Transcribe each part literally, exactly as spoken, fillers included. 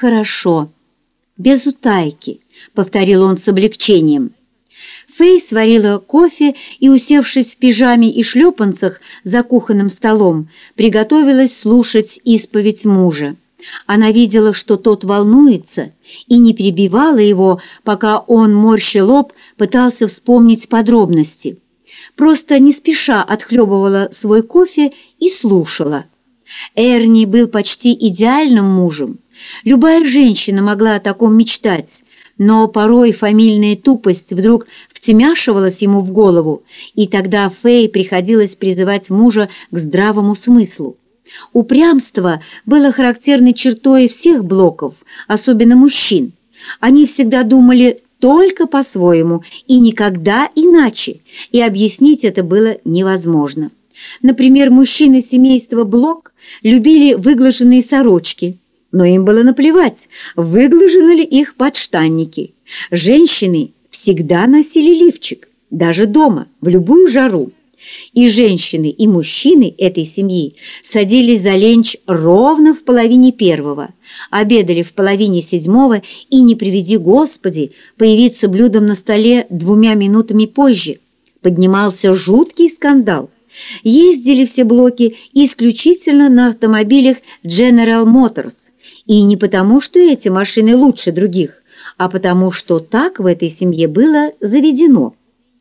хорошо, без утайки», — повторил он с облегчением. Фэй сварила кофе и, усевшись в пижаме и шлепанцах за кухонным столом, приготовилась слушать исповедь мужа. Она видела, что тот волнуется, и не перебивала его, пока он, морща лоб, пытался вспомнить подробности. Просто не спеша отхлебывала свой кофе и слушала. Эрни был почти идеальным мужем. Любая женщина могла о таком мечтать, но порой фамильная тупость вдруг втемяшивалась ему в голову, и тогда Фэй приходилось призывать мужа к здравому смыслу. Упрямство было характерной чертой всех Блоков, особенно мужчин. Они всегда думали только по-своему и никогда иначе, и объяснить это было невозможно. Например, мужчины семейства Блок любили выглаженные сорочки, но им было наплевать, выглажены ли их подштанники. Женщины всегда носили лифчик, даже дома, в любую жару. И женщины, и мужчины этой семьи садились за ленч ровно в половине первого, обедали в половине седьмого и, не приведи Господи, появиться блюдом на столе двумя минутами позже. Поднимался жуткий скандал. Ездили все Блоки исключительно на автомобилях General Motors, и не потому, что эти машины лучше других, а потому, что так в этой семье было заведено.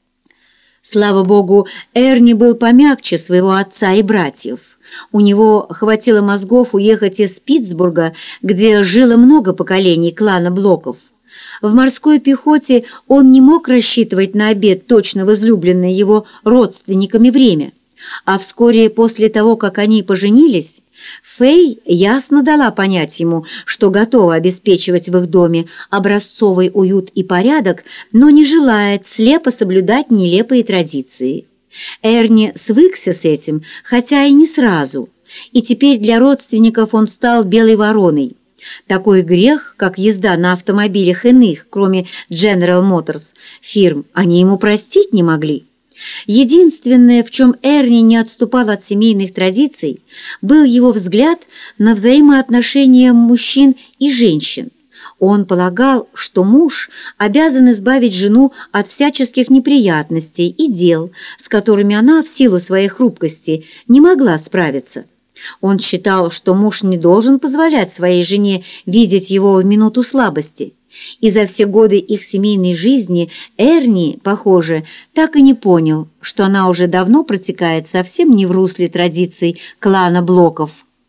Слава богу, Эрни был помягче своего отца и братьев. У него хватило мозгов уехать из Питтсбурга, где жило много поколений клана Блоков. В морской пехоте он не мог рассчитывать на обед точно в излюбленное его родственниками время. А вскоре после того, как они поженились, Фэй ясно дала понять ему, что готова обеспечивать в их доме образцовый уют и порядок, но не желает слепо соблюдать нелепые традиции. Эрни свыкся с этим, хотя и не сразу, и теперь для родственников он стал белой вороной. Такой грех, как езда на автомобилях иных, кроме General Motors, фирм, они ему простить не могли. Единственное, в чем Эрни не отступал от семейных традиций, был его взгляд на взаимоотношения мужчин и женщин. Он полагал, что муж обязан избавить жену от всяческих неприятностей и дел, с которыми она в силу своей хрупкости не могла справиться. Он считал, что муж не должен позволять своей жене видеть его в минуту слабости. И за все годы их семейной жизни Эрни, похоже, так и не понял, что она уже давно протекает совсем не в русле традиций клана Блоков.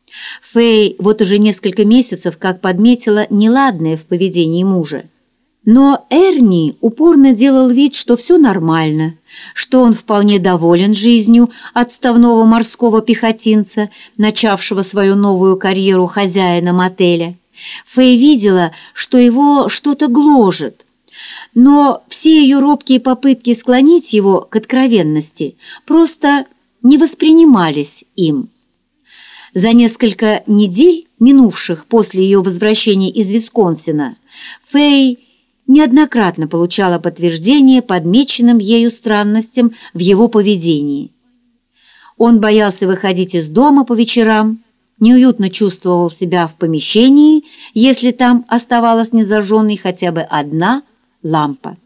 Фэй вот уже несколько месяцев как подметила неладное в поведении мужа. Но Эрни упорно делал вид, что все нормально, что он вполне доволен жизнью отставного морского пехотинца, начавшего свою новую карьеру хозяина мотеля. Фэй видела, что его что-то гложет, но все ее робкие попытки склонить его к откровенности просто не воспринимались им. За несколько недель, минувших после ее возвращения из Висконсина, Фэй неоднократно получала подтверждение подмеченным ею странностям в его поведении. Он боялся выходить из дома по вечерам, неуютно чувствовал себя в помещении, если там оставалась незажженной хотя бы одна лампа.